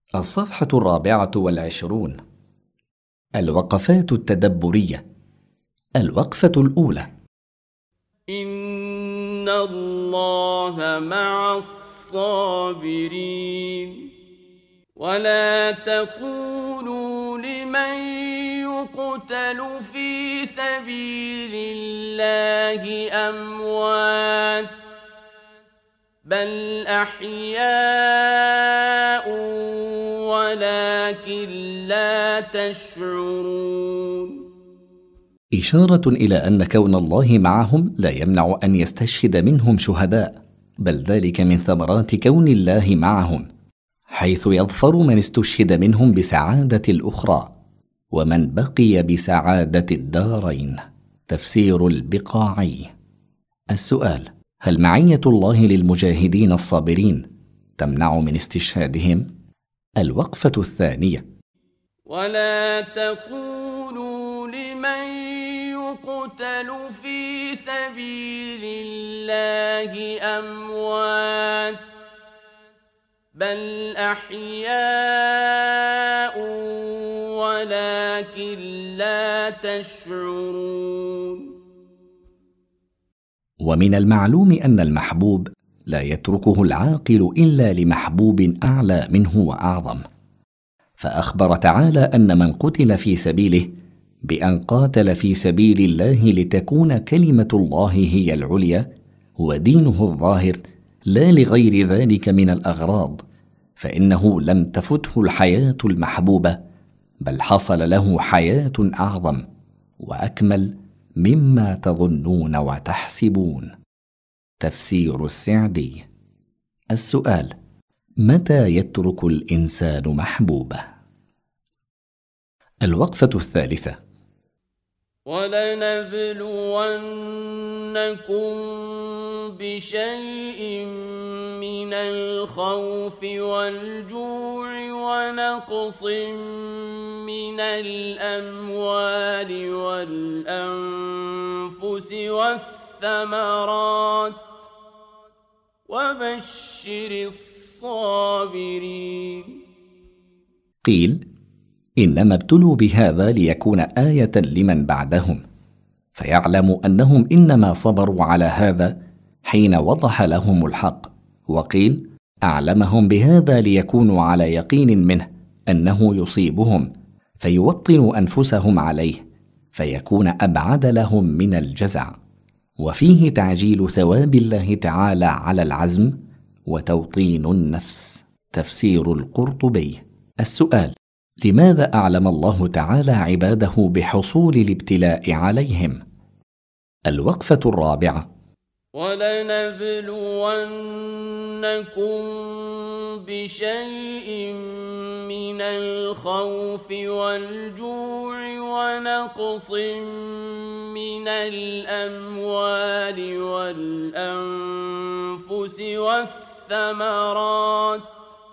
الصفحة 24. الوقفات التدبرية. الوقفة الأولى: إن الله مع الصابرين ولا تقولوا لمن يقتل في سبيل الله أموات بل أحياء ولكن لا تشعرون. إشارة إلى أن كون الله معهم لا يمنع أن يستشهد منهم شهداء، بل ذلك من ثمرات كون الله معهم، حيث يظفر من استشهد منهم بسعادة الأخرى، ومن بقي بسعادة الدارين. تفسير البقاعي. السؤال: هل معية الله للمجاهدين الصابرين تمنع من استشهادهم؟ الوقفة الثانية: ولا تقولوا لمن يقتل في سبيل الله أموات بل أحياء ولكن لا تشعرون. ومن المعلوم أن المحبوب لا يتركه العاقل إلا لمحبوب أعلى منه وأعظم، فأخبر تعالى أن من قتل في سبيله بأن قاتل في سبيل الله لتكون كلمة الله هي العليا ودينه الظاهر، لا لغير ذلك من الأغراض، فإنه لم تفته الحياة المحبوبة، بل حصل له حياة أعظم وأكمل مما تظنون وتحسبون. تفسير السعدي. السؤال: متى يترك الإنسان محبوبه؟ الوقفة الثالثة: ولنبلونكم بشيء من الخوف والجوع ونقص من الأموال والأنفس والثمرات وبشر الصابرين. قيل: إنما ابتلوا بهذا ليكون آية لمن بعدهم، فيعلموا أنهم إنما صبروا على هذا حين وضح لهم الحق. وقيل: أعلمهم بهذا ليكونوا على يقين منه أنه يصيبهم، فيوطنوا أنفسهم عليه، فيكون أبعد لهم من الجزع، وفيه تعجيل ثواب الله تعالى على العزم وتوطين النفس. تفسير القرطبي. السؤال: لماذا أعلم الله تعالى عباده بحصول الابتلاء عليهم؟ الوقفة الرابعة: ولنبلونكم بشيء من الخوف والجوع ونقص من الأموال والأنفس والثمرات.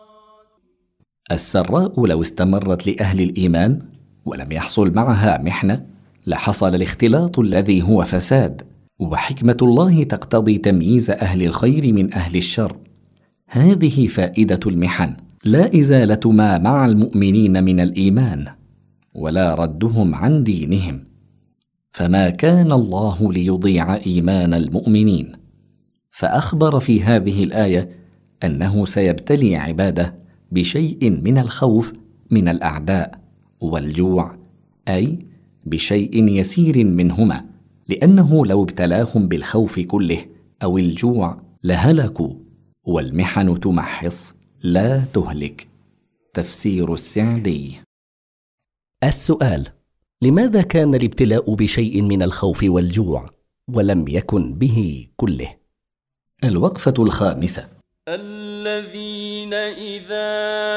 السراء لو استمرت لأهل الإيمان ولم يحصل معها محنة لحصل الاختلاط الذي هو فساد، وحكمة الله تقتضي تمييز أهل الخير من أهل الشر. هذه فائدة المحن، لا إزالة ما مع المؤمنين من الإيمان ولا ردهم عن دينهم، فما كان الله ليضيع إيمان المؤمنين. فأخبر في هذه الآية أنه سيبتلي عباده بشيء من الخوف من الأعداء والجوع، أي بشيء يسير منهما، لأنه لو ابتلاهم بالخوف كله أو الجوع لهلكوا، والمحن تمحص لا تهلك. تفسير السعدي. السؤال: لماذا كان الابتلاء بشيء من الخوف والجوع ولم يكن به كله؟ الوقفة الخامسة: الذين إذا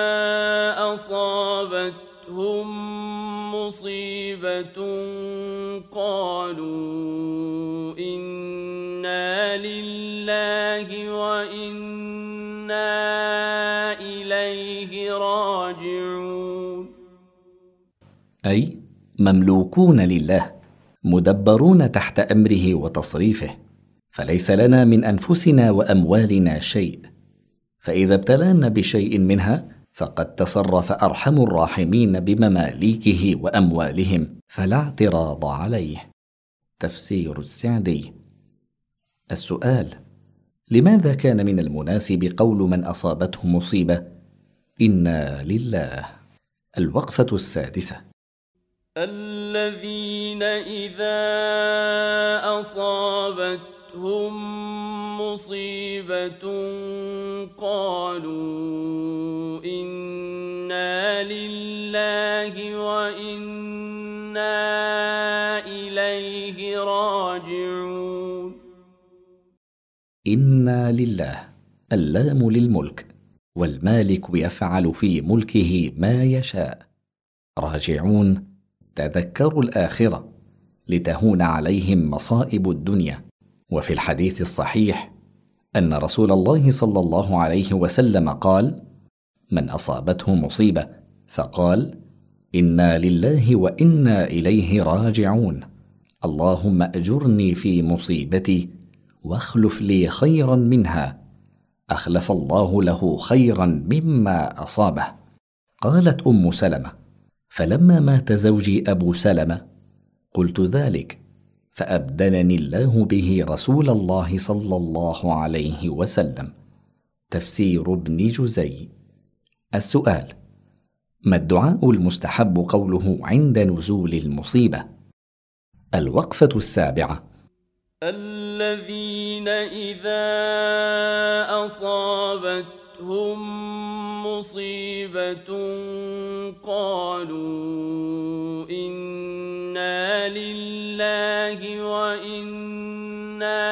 أصابتهم مصيبة قالوا إنا لله وإنا إليه راجعون. أي مملوكون لله، مدبرون تحت أمره وتصريفه، فليس لنا من أنفسنا وأموالنا شيء، فإذا ابتلانا بشيء منها فقد تصرف أرحم الراحمين بمماليكه وأموالهم فلا اعتراض عليه. تفسير السعدي. السؤال: لماذا كان من المناسب قول من أصابته مصيبة إنا لله؟ الوقفة السادسة. الذين إذا أصابتهم مصيبة قالوا إنا لله وإنا إليه راجعون. إنا لله، اللام للملك، والمالك يفعل في ملكه ما يشاء. راجعون، تذكروا الآخرة لتهون عليهم مصائب الدنيا. وفي الحديث الصحيح أن رسول الله صلى الله عليه وسلم قال: من أصابته مصيبة فقال إنا لله وإنا إليه راجعون، اللهم أجرني في مصيبتي واخلف لي خيرا منها، أخلف الله له خيرا مما أصابه. قالت أم سلمة: فلما مات زوجي أبو سلمة قلت ذلك، فأبدلني الله به رسول الله صلى الله عليه وسلم. تفسير ابن جزي. السؤال: ما الدعاء المستحب قوله عند نزول المصيبة؟ الوقفة السابعة. الذين إذا أصابتهم مصيبة قالوا إنا لله وإنا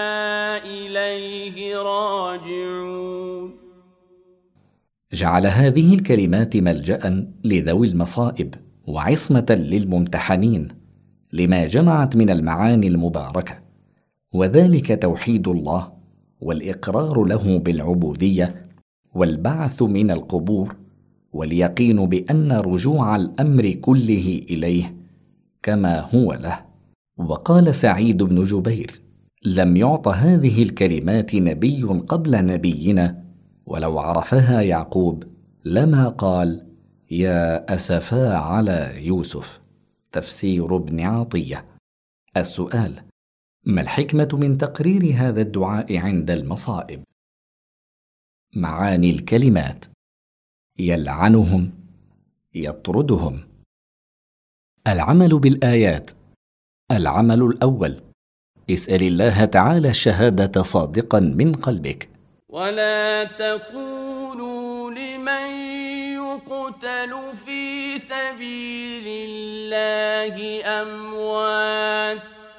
إليه راجعون. جعل هذه الكلمات ملجأ لذوي المصائب وعصمة للممتحنين، لما جمعت من المعاني المباركة، وذلك توحيد الله والإقرار له بالعبودية والبعث من القبور واليقين بأن رجوع الأمر كله إليه كما هو له. وقال سعيد بن جبير: لم يعط هذه الكلمات نبي قبل نبينا، ولو عرفها يعقوب لما قال يا أسفا على يوسف. تفسير ابن عطية. السؤال: ما الحكمة من تقرير هذا الدعاء عند المصائب؟ معاني الكلمات: يلعنهم، يطردهم. العمل بالآيات. العمل الأول: اسأل الله تعالى الشهادة صادقا من قلبك. ولا تقولوا لمن يقتل في سبيل الله أموات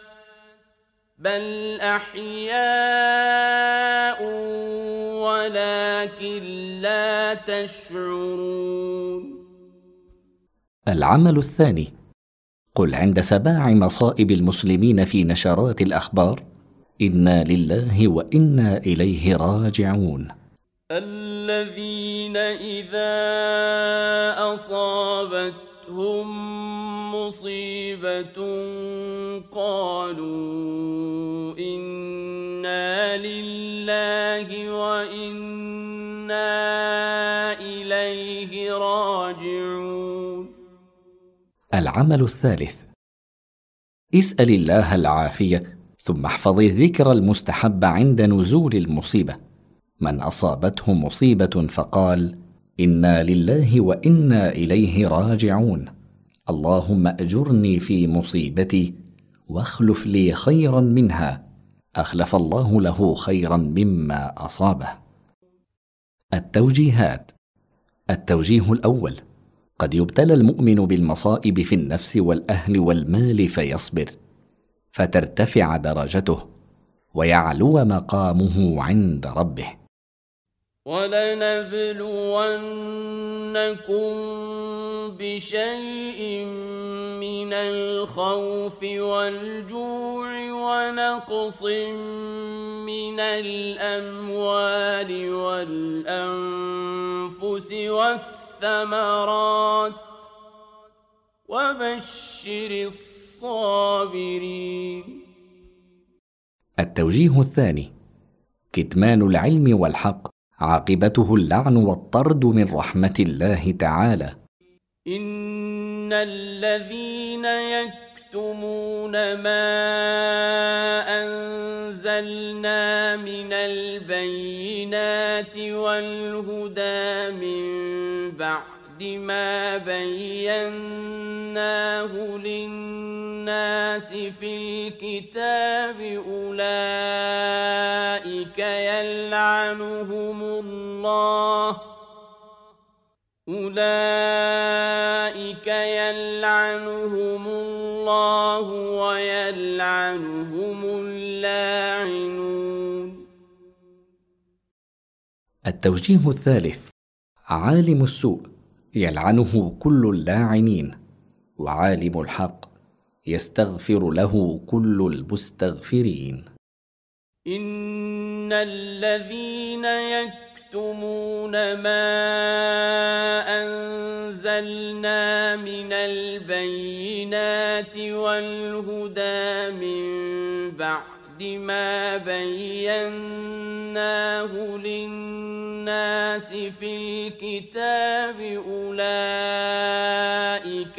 بل أحياء ولكن لا تشعرون. العمل الثاني: قل عند سماع مصائب المسلمين في نشرات الأخبار إنا لله وإنا إليه راجعون. الذين إذا أصابتهم مصيبة قالوا إنا لله وإنا إليه راجعون. العمل الثالث: اسأل الله العافية، ثم احفظ الذكر المستحب عند نزول المصيبة. من أصابته مصيبة فقال إنا لله وإنا إليه راجعون، اللهم أجرني في مصيبتي واخلف لي خيرا منها، أخلف الله له خيرا مما أصابه. التوجيهات. التوجيه الأول: قد يبتلى المؤمن بالمصائب في النفس والأهل والمال فيصبر، فترتفع درجته ويعلو مقامه عند ربه. ولنبلونكم بشيء من الخوف والجوع ونقص من الأموال والأنفس والثمرات وبشر الصابرين. التوجيه الثاني: كتمان العلم والحق عاقبته اللعن والطرد من رحمة الله تعالى. إن الذين يكتمون ما أنزلنا من البينات والهدى من بعد ما بيناه للناس في الكتاب أولئك يلعنهم الله ويلعنهم اللاعنون. التوجيه الثالث: عالم السوء يلعنه كل اللاعنين، وعالم الحق يستغفر له كل المستغفرين. إن الذين يكتمون ما أنزلنا من البينات والهدى من بعد ما بيناه للناس في الكتاب أولئك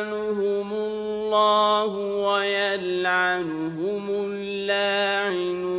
يلعنهم الله ويلعنهم اللاعنون.